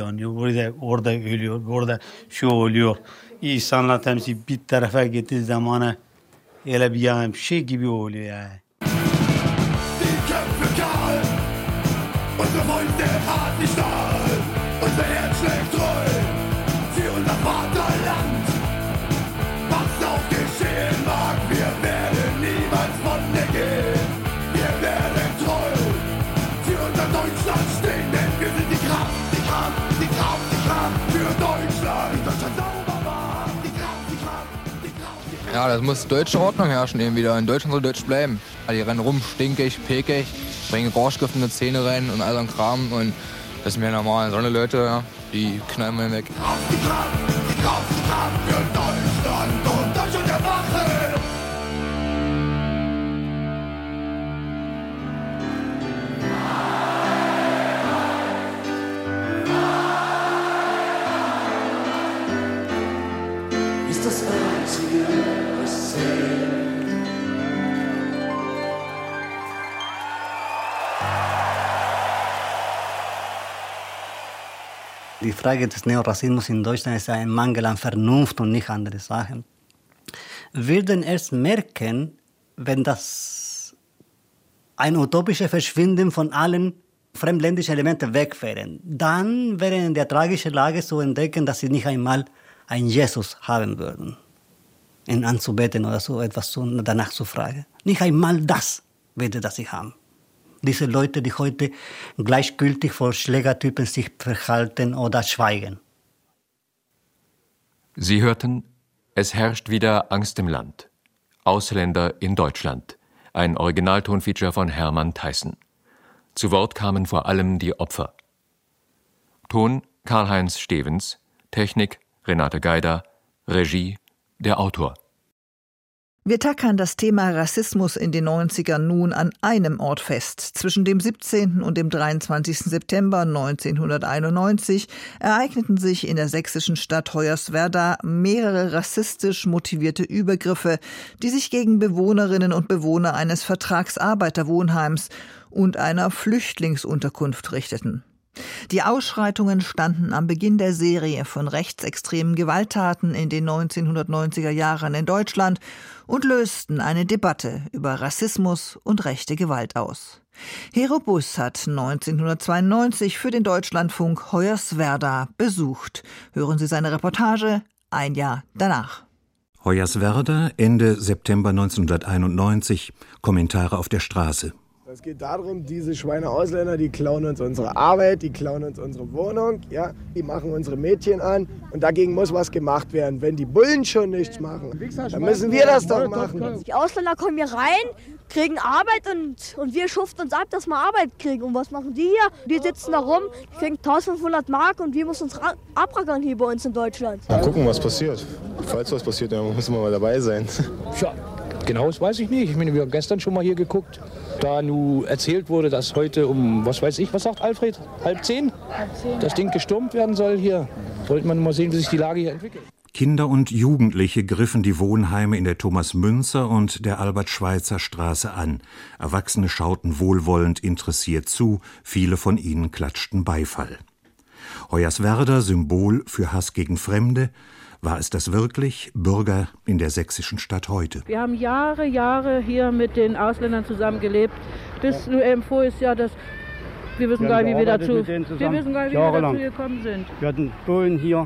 Unsere Fäuste hart wie Stahl, unser Herz schlägt treu für unser Vaterland. Was auch geschehen mag, wir werden niemals von dir gehen. Wir werden treu für unser Deutschland stehen, denn wir sind die Kraft, die Kraft, die Kraft, die Kraft für Deutschland. Die Deutschland sauber macht, die Kraft, die Kraft, die Kraft, die Kraft. Ja, das muss deutsche Ordnung herrschen eben wieder. In Deutschland soll Deutsch bleiben. Die rennen rum, stinkig, pekig, bringen Rauschgift in die Zähne rein und all so ein Kram. Und das sind mir normal. So eine Leute, ja, die knallen wir weg. Kraft, die Kraft, die Kraft, die Kraft für Deutschland und Deutschland erwachen. Ist das Einzige, was zählt. Die Frage des Neorassismus in Deutschland ist ein Mangel an Vernunft und nicht andere Sachen. Wir werden erst merken, wenn das ein utopisches Verschwinden von allen fremdländischen Elementen weg wären. Dann wären wir in der tragischen Lage zu entdecken, dass sie nicht einmal einen Jesus haben würden, ihn anzubeten oder so etwas zu, danach zu fragen. Nicht einmal das würde das sie haben. Diese Leute, die heute gleichgültig vor Schlägertypen sich verhalten oder schweigen. Sie hörten Es herrscht wieder Angst im Land. Ausländer in Deutschland. Ein Originaltonfeature von Hermann Theissen. Zu Wort kamen vor allem die Opfer. Ton Karl-Heinz Stevens. Technik Renate Geider. Regie der Autor. Wir tackern das Thema Rassismus in den neunzigern nun an einem Ort fest. Zwischen dem siebzehnten und dem dreiundzwanzigsten September neunzehnhunderteinundneunzig ereigneten sich in der sächsischen Stadt Hoyerswerda mehrere rassistisch motivierte Übergriffe, die sich gegen Bewohnerinnen und Bewohner eines Vertragsarbeiterwohnheims und einer Flüchtlingsunterkunft richteten. Die Ausschreitungen standen am Beginn der Serie von rechtsextremen Gewalttaten in den neunzehnhundertneunziger Jahren in Deutschland und lösten eine Debatte über Rassismus und rechte Gewalt aus. Hero Buss hat neunzehnhundertzweiundneunzig für den Deutschlandfunk Hoyerswerda besucht. Hören Sie seine Reportage ein Jahr danach. Hoyerswerda, Ende September neunzehnhunderteinundneunzig, Kommentare auf der Straße. Es geht darum, diese Schweine-Ausländer, die klauen uns unsere Arbeit, die klauen uns unsere Wohnung, ja, die machen unsere Mädchen an und dagegen muss was gemacht werden. Wenn die Bullen schon nichts machen, dann müssen wir das doch machen. Die Ausländer kommen hier rein, kriegen Arbeit und, und wir schuften uns ab, dass wir Arbeit kriegen. Und was machen die hier? Die sitzen da rum, die kriegen eintausendfünfhundert Mark und wir müssen uns abrackern hier bei uns in Deutschland. Mal gucken, was passiert. Falls was passiert, dann müssen wir mal dabei sein. Tja, genau das weiß ich nicht. Ich meine, wir haben gestern schon mal hier geguckt. Da nun erzählt wurde, dass heute um, was weiß ich, was sagt Alfred, halb zehn, halb zehn das Ding gestürmt werden soll hier. Wollte man mal sehen, wie sich die Lage hier entwickelt. Kinder und Jugendliche griffen die Wohnheime in der Thomas-Münzer und der Albert-Schweitzer-Straße an. Erwachsene schauten wohlwollend interessiert zu, viele von ihnen klatschten Beifall. Hoyerswerda, Symbol für Hass gegen Fremde. War es das wirklich? Bürger in der sächsischen Stadt heute. Wir haben Jahre, Jahre hier mit den Ausländern zusammengelebt. Bis nur eben vor ist ja, dass wir wissen gar nicht, wie wir dazu, wir wissen gar nicht, wie wir dazu gekommen sind. Wir hatten Polen hier,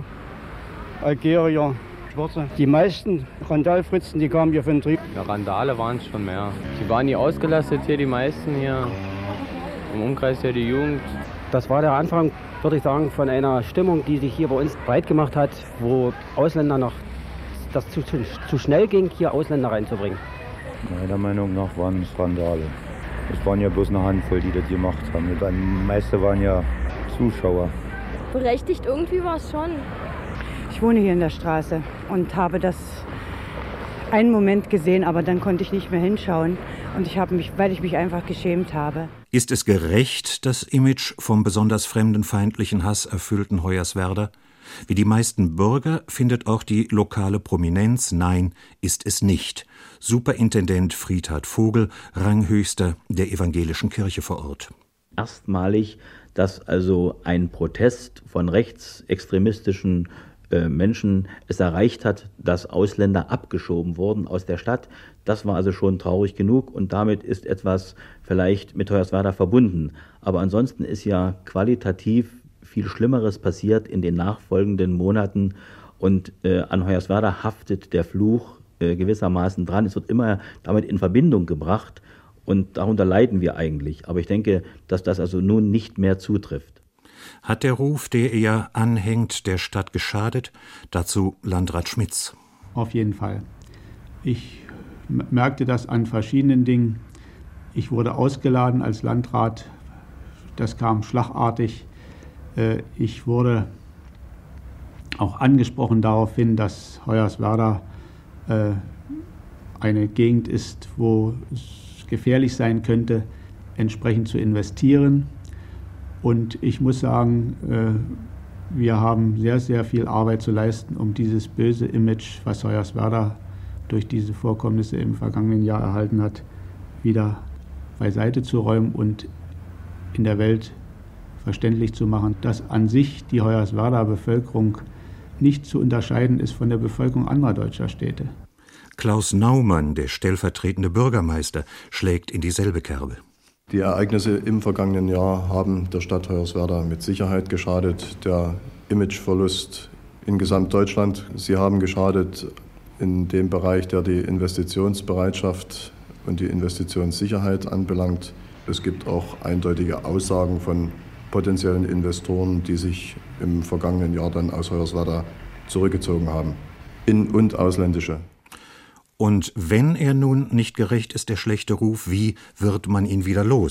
Algerier, Schwarze. Die meisten Randalfritzen, die kamen hier von Trieb. Ja, Randale waren es schon mehr. Die waren hier ausgelastet, hier die meisten hier. Im Umkreis hier die Jugend. Das war der Anfang, würde ich sagen, von einer Stimmung, die sich hier bei uns breit gemacht hat, wo Ausländer noch, das zu, zu, zu schnell ging, hier Ausländer reinzubringen. Meiner Meinung nach waren es Randale. Es waren ja bloß eine Handvoll, die das gemacht haben. Die meisten waren ja Zuschauer. Berechtigt irgendwie war es schon. Ich wohne hier in der Straße und habe das einen Moment gesehen, aber dann konnte ich nicht mehr hinschauen. Und ich habe mich, weil ich mich einfach geschämt habe. Ist es gerecht, das Image vom besonders fremdenfeindlichen Hass erfüllten Hoyerswerda? Wie die meisten Bürger findet auch die lokale Prominenz, nein, ist es nicht. Superintendent Friedhard Vogel, Ranghöchster der evangelischen Kirche vor Ort. Erstmalig, dass also ein Protest von rechtsextremistischen äh, Menschen es erreicht hat, dass Ausländer abgeschoben wurden aus der Stadt. Das war also schon traurig genug und damit ist etwas vielleicht mit Hoyerswerda verbunden. Aber ansonsten ist ja qualitativ viel Schlimmeres passiert in den nachfolgenden Monaten und äh, an Hoyerswerda haftet der Fluch äh, gewissermaßen dran. Es wird immer damit in Verbindung gebracht und darunter leiden wir eigentlich. Aber ich denke, dass das also nun nicht mehr zutrifft. Hat der Ruf, der ihr anhängt, der Stadt geschadet? Dazu Landrat Schmitz. Auf jeden Fall. Ich merkte das an verschiedenen Dingen. Ich wurde ausgeladen als Landrat. Das kam schlagartig. Ich wurde auch angesprochen darauf hin, dass Hoyerswerda eine Gegend ist, wo es gefährlich sein könnte, entsprechend zu investieren. Und ich muss sagen, wir haben sehr, sehr viel Arbeit zu leisten, um dieses böse Image, was Hoyerswerda durch diese Vorkommnisse im vergangenen Jahr erhalten hat, wieder beiseite zu räumen und in der Welt verständlich zu machen, dass an sich die Hoyerswerda Bevölkerung nicht zu unterscheiden ist von der Bevölkerung anderer deutscher Städte. Klaus Naumann, der stellvertretende Bürgermeister, schlägt in dieselbe Kerbe. Die Ereignisse im vergangenen Jahr haben der Stadt Hoyerswerda mit Sicherheit geschadet. Der Imageverlust in Gesamtdeutschland. Sie haben geschadet in dem Bereich, der die Investitionsbereitschaft und die Investitionssicherheit anbelangt. Es gibt auch eindeutige Aussagen von potenziellen Investoren, die sich im vergangenen Jahr dann aus Hoyerswerda zurückgezogen haben. In- und ausländische. Und wenn er nun nicht gerecht ist, der schlechte Ruf, wie wird man ihn wieder los?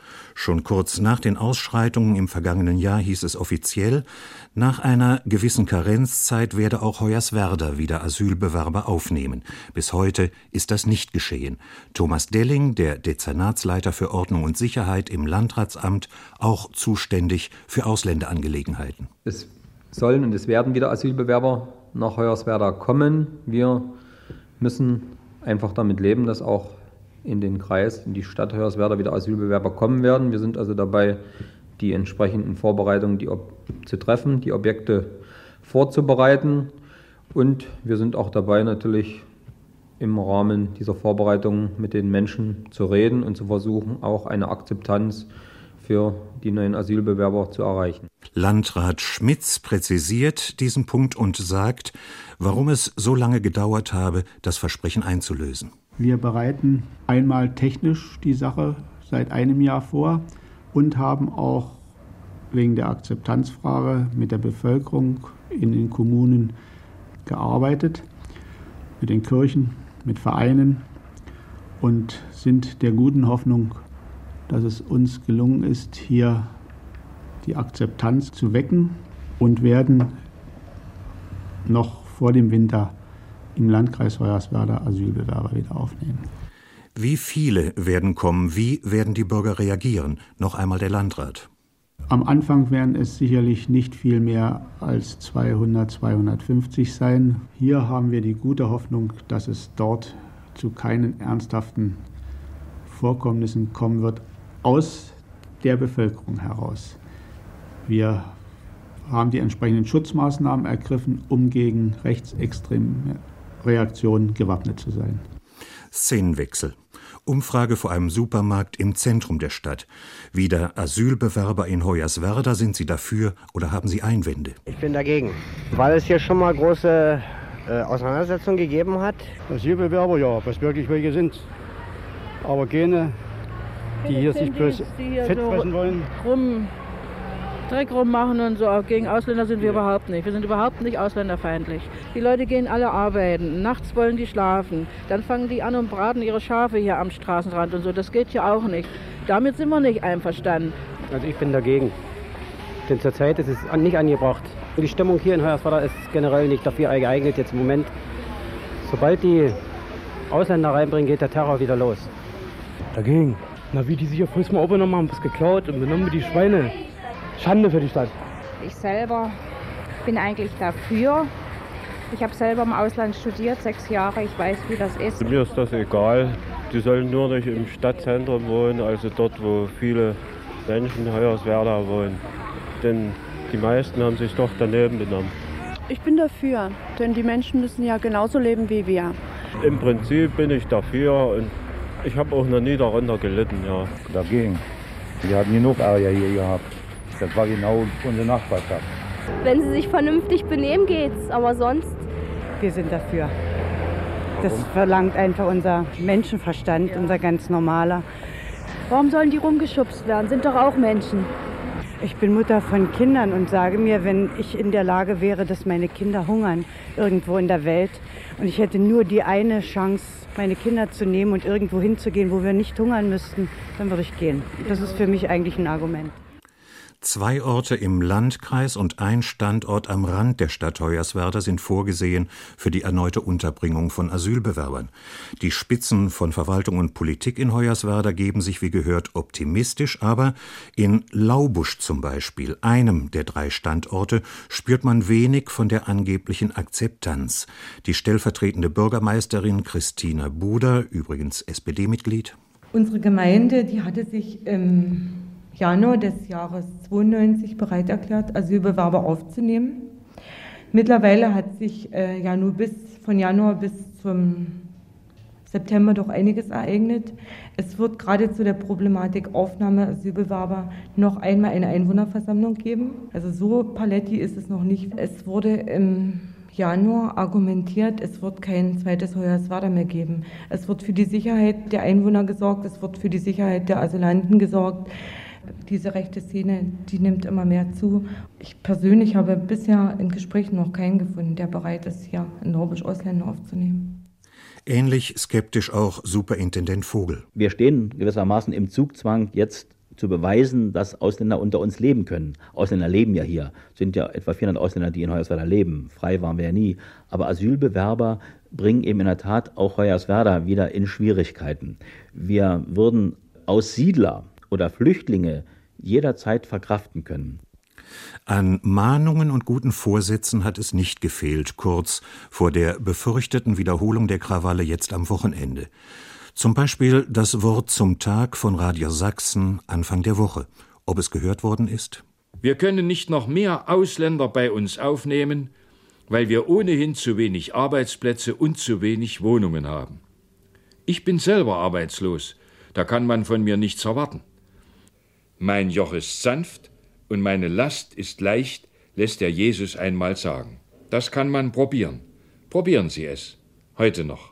Schon kurz nach den Ausschreitungen im vergangenen Jahr hieß es offiziell, nach einer gewissen Karenzzeit werde auch Hoyerswerda wieder Asylbewerber aufnehmen. Bis heute ist das nicht geschehen. Thomas Delling, der Dezernatsleiter für Ordnung und Sicherheit im Landratsamt, auch zuständig für Ausländerangelegenheiten. Es sollen und es werden wieder Asylbewerber nach Hoyerswerda kommen. Wir müssen einfach damit leben, dass auch in den Kreis, in die Stadt Hoyerswerda wieder Asylbewerber kommen werden. Wir sind also dabei, die entsprechenden Vorbereitungen die Ob- zu treffen, die Objekte vorzubereiten. Und wir sind auch dabei, natürlich im Rahmen dieser Vorbereitungen mit den Menschen zu reden und zu versuchen, auch eine Akzeptanz für die neuen Asylbewerber zu erreichen. Landrat Schmitz präzisiert diesen Punkt und sagt, warum es so lange gedauert habe, das Versprechen einzulösen. Wir bereiten einmal technisch die Sache seit einem Jahr vor und haben auch wegen der Akzeptanzfrage mit der Bevölkerung in den Kommunen gearbeitet, mit den Kirchen, mit Vereinen und sind der guten Hoffnung, dass es uns gelungen ist, hier die Akzeptanz zu wecken und werden noch vor dem Winter im Landkreis Hoyerswerda Asylbewerber wieder aufnehmen. Wie viele werden kommen? Wie werden die Bürger reagieren? Noch einmal der Landrat. Am Anfang werden es sicherlich nicht viel mehr als zweihundert, zweihundertfünfzig sein. Hier haben wir die gute Hoffnung, dass es dort zu keinen ernsthaften Vorkommnissen kommen wird, aus der Bevölkerung heraus. Wir haben die entsprechenden Schutzmaßnahmen ergriffen, um gegen rechtsextreme Reaktionen gewappnet zu sein. Szenenwechsel. Umfrage vor einem Supermarkt im Zentrum der Stadt. Wieder Asylbewerber in Hoyerswerda. Sind Sie dafür oder haben Sie Einwände? Ich bin dagegen, weil es hier schon mal große äh, Auseinandersetzungen gegeben hat. Asylbewerber, ja, was wirklich welche sind. Aber keine, die hier sich bloß fett fressen wollen. Rum, Dreck rummachen und so. Gegen Ausländer sind wir überhaupt nicht. Wir sind überhaupt nicht ausländerfeindlich. Die Leute gehen alle arbeiten. Nachts wollen die schlafen. Dann fangen die an und braten ihre Schafe hier am Straßenrand und so. Das geht ja auch nicht. Damit sind wir nicht einverstanden. Also ich bin dagegen. Denn zurzeit ist es nicht angebracht. Die Stimmung hier in Hoyerswerda ist generell nicht dafür geeignet jetzt im Moment. Sobald die Ausländer reinbringen, geht der Terror wieder los. Dagegen. Na, wie die sich auf Fußmal aufgenommen haben, was geklaut und benommen wie die Schweine. Schande für die Stadt. Ich selber bin eigentlich dafür. Ich habe selber im Ausland studiert, sechs Jahre. Ich weiß, wie das ist. Mir ist das egal. Die sollen nur nicht im Stadtzentrum wohnen, also dort, wo viele Menschen in Hoyerswerda wohnen. Denn die meisten haben sich doch daneben benommen. Ich bin dafür, denn die Menschen müssen ja genauso leben wie wir. Im Prinzip bin ich dafür und ich habe auch noch nie darunter gelitten. Ja. Dagegen. Wir hatten genug Ärger hier gehabt. Das war genau unsere Nachbarschaft. Wenn sie sich vernünftig benehmen, geht's, aber sonst... Wir sind dafür. Das verlangt einfach unser Menschenverstand, unser ganz normaler. Warum sollen die rumgeschubst werden? Sind doch auch Menschen. Ich bin Mutter von Kindern und sage mir, wenn ich in der Lage wäre, dass meine Kinder hungern irgendwo in der Welt und ich hätte nur die eine Chance, meine Kinder zu nehmen und irgendwo hinzugehen, wo wir nicht hungern müssten, dann würde ich gehen. Das ist für mich eigentlich ein Argument. Zwei Orte im Landkreis und ein Standort am Rand der Stadt Hoyerswerda sind vorgesehen für die erneute Unterbringung von Asylbewerbern. Die Spitzen von Verwaltung und Politik in Hoyerswerda geben sich, wie gehört, optimistisch, aber in Laubusch zum Beispiel, einem der drei Standorte, spürt man wenig von der angeblichen Akzeptanz. Die stellvertretende Bürgermeisterin Christina Buder, übrigens S P D-Mitglied. Unsere Gemeinde, die hatte sich im Januar des Jahres zweiundneunzig bereit erklärt, Asylbewerber aufzunehmen. Mittlerweile hat sich äh, ja nur bis, von Januar bis zum September doch einiges ereignet. Es wird gerade zu der Problematik Aufnahme Asylbewerber noch einmal eine Einwohnerversammlung geben. Also so paletti ist es noch nicht. Es wurde im Januar argumentiert, es wird kein zweites Hoyerswerda mehr geben. Es wird für die Sicherheit der Einwohner gesorgt, es wird für die Sicherheit der Asylanten gesorgt. Diese rechte Szene, die nimmt immer mehr zu. Ich persönlich habe bisher in Gesprächen noch keinen gefunden, der bereit ist, hier in Laubusch Ausländer aufzunehmen. Ähnlich skeptisch auch Superintendent Vogel. Wir stehen gewissermaßen im Zugzwang, jetzt zu beweisen, dass Ausländer unter uns leben können. Ausländer leben ja hier. Es sind ja etwa vierhundert Ausländer, die in Hoyerswerda leben. Frei waren wir ja nie. Aber Asylbewerber bringen eben in der Tat auch Hoyerswerda wieder in Schwierigkeiten. Wir würden Aussiedler oder Flüchtlinge jederzeit verkraften können. An Mahnungen und guten Vorsätzen hat es nicht gefehlt, kurz vor der befürchteten Wiederholung der Krawalle jetzt am Wochenende. Zum Beispiel das Wort zum Tag von Radio Sachsen Anfang der Woche. Ob es gehört worden ist? Wir können nicht noch mehr Ausländer bei uns aufnehmen, weil wir ohnehin zu wenig Arbeitsplätze und zu wenig Wohnungen haben. Ich bin selber arbeitslos, da kann man von mir nichts erwarten. Mein Joch ist sanft und meine Last ist leicht, lässt der Jesus einmal sagen. Das kann man probieren. Probieren Sie es. Heute noch.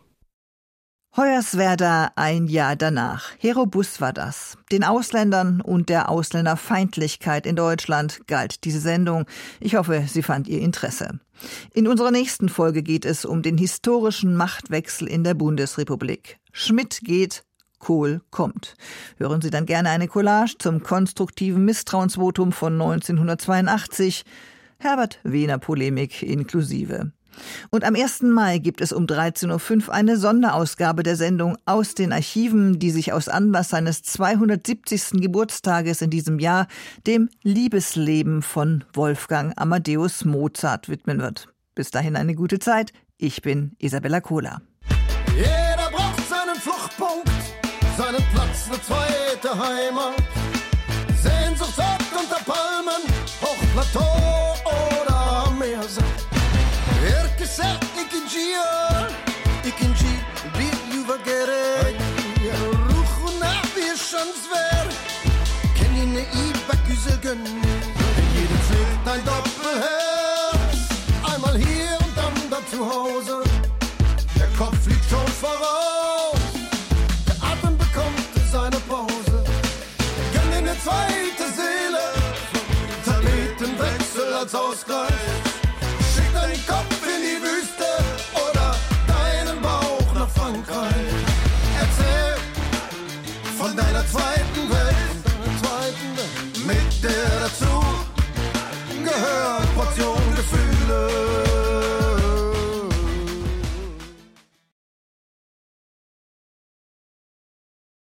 Hoyerswerda ein Jahr danach. Hero Bus war das. Den Ausländern und der Ausländerfeindlichkeit in Deutschland galt diese Sendung. Ich hoffe, sie fand ihr Interesse. In unserer nächsten Folge geht es um den historischen Machtwechsel in der Bundesrepublik. Schmidt geht, Kohl kommt. Hören Sie dann gerne eine Collage zum konstruktiven Misstrauensvotum von neunzehnhundertzweiundachtzig. Herbert-Wehner-Polemik inklusive. Und am ersten Mai gibt es um dreizehn Uhr fünf eine Sonderausgabe der Sendung Aus den Archiven, die sich aus Anlass seines zweihundertsiebzigsten Geburtstages in diesem Jahr dem Liebesleben von Wolfgang Amadeus Mozart widmen wird. Bis dahin eine gute Zeit. Ich bin Isabella Kohler. Jeder braucht seinen Fluchtpunkt, seinen Platz, eine zweite Heimat. Sehnsuchtsort unter Palmen, Hochplateau oder Meersee. Erke sagt, ik in Gia, ik in Gia, wie du vergere. Ruch und nach wie Chancewär, kenn ihn ne Ibaküse gönnen. Jede zählt ein Doppelherz, einmal hier und dann da zu Hause. Der Kopf fliegt schon voraus, der Atem bekommt seine Pause. Gönn in eine zweite Seele, Tapetenwechsel als Ausgleich.